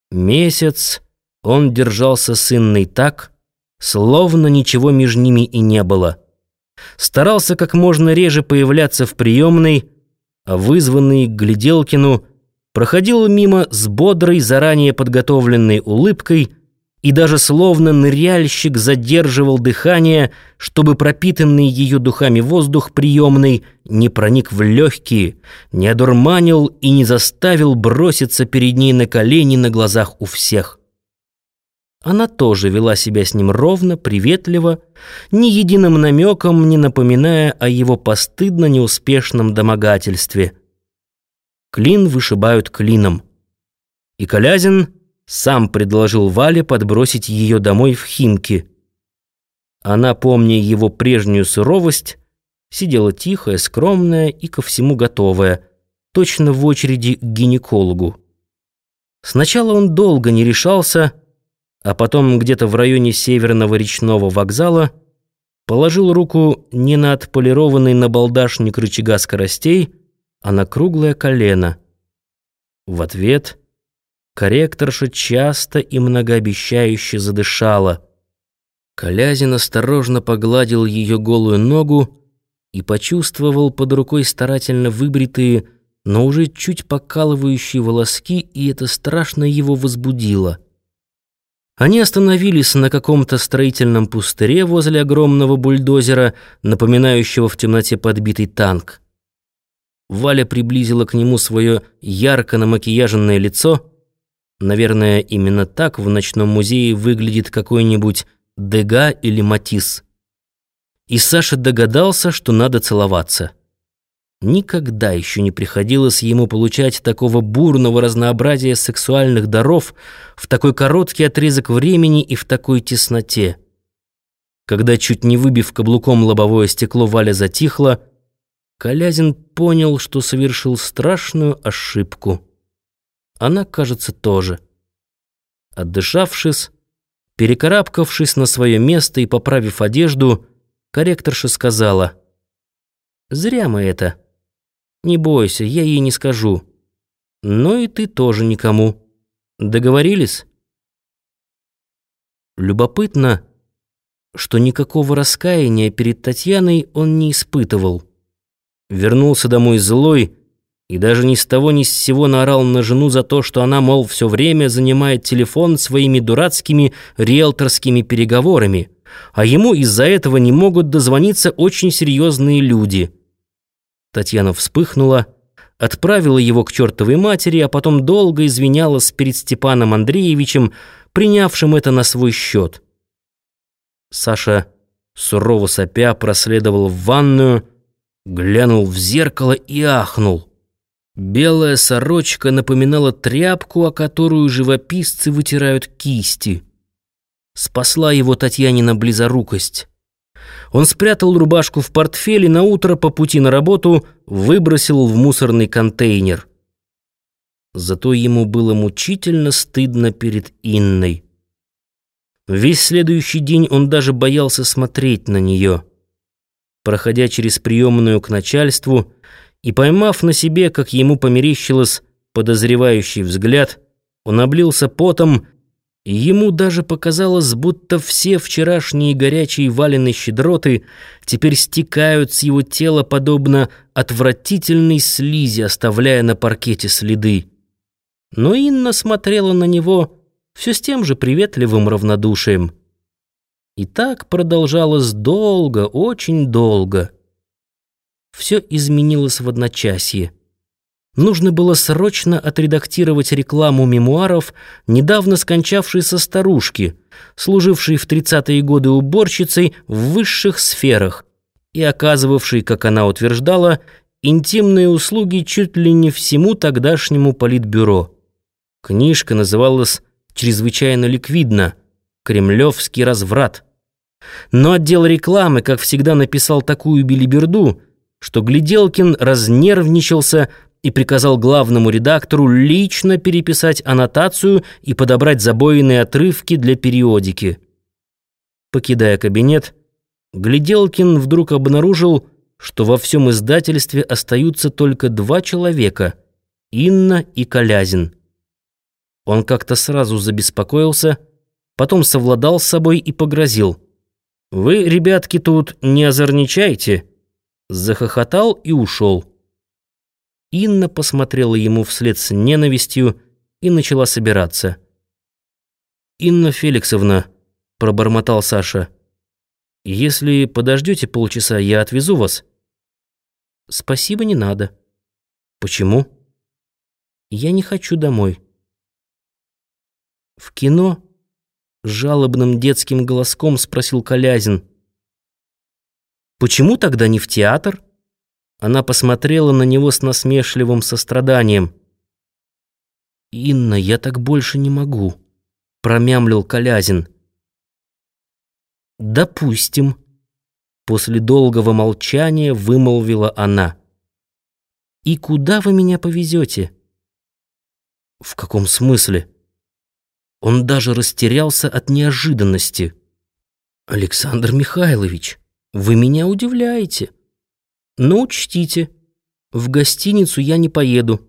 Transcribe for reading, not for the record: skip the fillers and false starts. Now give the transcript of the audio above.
Месяц он держался с Инной так, словно ничего между ними и не было. Старался как можно реже появляться в приемной, а вызванный к Гляделкину проходил мимо с бодрой, заранее подготовленной улыбкой и даже словно ныряльщик задерживал дыхание, чтобы пропитанный ее духами воздух приемной не проник в легкие, не одурманил и не заставил броситься перед ней на колени на глазах у всех. Она тоже вела себя с ним ровно, приветливо, ни единым намеком не напоминая о его постыдно неуспешном домогательстве. Клин вышибают клином. И Колязин сам предложил Вале подбросить ее домой в Химки. Она, помня его прежнюю суровость, сидела тихая, скромная и ко всему готовая, точно в очереди к гинекологу. Сначала он долго не решался, а потом где-то в районе Северного речного вокзала положил руку не на отполированный набалдашник рычага скоростей, а на круглое колено. В ответ корректорша часто и многообещающе задышала. Колязин осторожно погладил ее голую ногу и почувствовал под рукой старательно выбритые, но уже чуть покалывающие волоски, и это страшно его возбудило. Они остановились на каком-то строительном пустыре возле огромного бульдозера, напоминающего в темноте подбитый танк. Валя приблизила к нему свое ярко намакияженное лицо. Наверное, именно так в ночном музее выглядит какой-нибудь Дега или Матисс. И Саша догадался, что надо целоваться. Никогда еще не приходилось ему получать такого бурного разнообразия сексуальных даров в такой короткий отрезок времени и в такой тесноте. Когда, чуть не выбив каблуком лобовое стекло, Валя затихла, Колязин понял, что совершил страшную ошибку. Она, кажется, тоже. Отдышавшись, перекарабкавшись на свое место и поправив одежду, корректорша сказала: «Зря мы это. Не бойся, я ей не скажу. Но и ты тоже никому. Договорились?» Любопытно, что никакого раскаяния перед Татьяной он не испытывал. Вернулся домой злой и даже ни с того ни с сего наорал на жену за то, что она, мол, все время занимает телефон своими дурацкими риэлторскими переговорами, а ему из-за этого не могут дозвониться очень серьезные люди. Татьяна вспыхнула, отправила его к чертовой матери, а потом долго извинялась перед Степаном Андреевичем, принявшим это на свой счет. Саша, сурово сопя, проследовал в ванную, глянул в зеркало и ахнул. Белая сорочка напоминала тряпку, о которую живописцы вытирают кисти. Спасла его Татьянина близорукость. Он спрятал рубашку в портфель и наутро по пути на работу выбросил в мусорный контейнер. Зато ему было мучительно стыдно перед Инной. Весь следующий день он даже боялся смотреть на нее. Проходя через приемную к начальству и поймав на себе, как ему померещилось, подозревающий взгляд, он облился потом, и ему даже показалось, будто все вчерашние горячие Валины щедроты теперь стекают с его тела подобно отвратительной слизи, оставляя на паркете следы. Но Инна смотрела на него все с тем же приветливым равнодушием. И так продолжалось долго, очень долго. Все изменилось в одночасье. Нужно было срочно отредактировать рекламу мемуаров недавно скончавшейся старушки, служившей в 30-е годы уборщицей в высших сферах и оказывавшей, как она утверждала, интимные услуги чуть ли не всему тогдашнему политбюро. Книжка называлась чрезвычайно ликвидно «Кремлевский разврат». Но отдел рекламы, как всегда, написал такую белиберду, что Гляделкин разнервничался и приказал главному редактору лично переписать аннотацию и подобрать забойные отрывки для периодики. Покидая кабинет, Гляделкин вдруг обнаружил, что во всем издательстве остаются только 2 человека — Инна и Колязин. Он как-то сразу забеспокоился, потом совладал с собой и погрозил. «Вы, ребятки, тут не озорничайте!» Захохотал и ушел. Инна посмотрела ему вслед с ненавистью и начала собираться. «Инна Феликсовна», — пробормотал Саша, — «если подождете полчаса, я отвезу вас». «Спасибо, не надо». «Почему?» «Я не хочу домой». «В кино?» — жалобным детским голоском спросил Колязин. «Почему тогда не в театр?» Она посмотрела на него с насмешливым состраданием. «Инна, я так больше не могу», — промямлил Колязин. «Допустим», — после долгого молчания вымолвила она. «И куда вы меня повезете?» «В каком смысле?» Он даже растерялся от неожиданности. «Александр Михайлович, вы меня удивляете. Но учтите, в гостиницу я не поеду.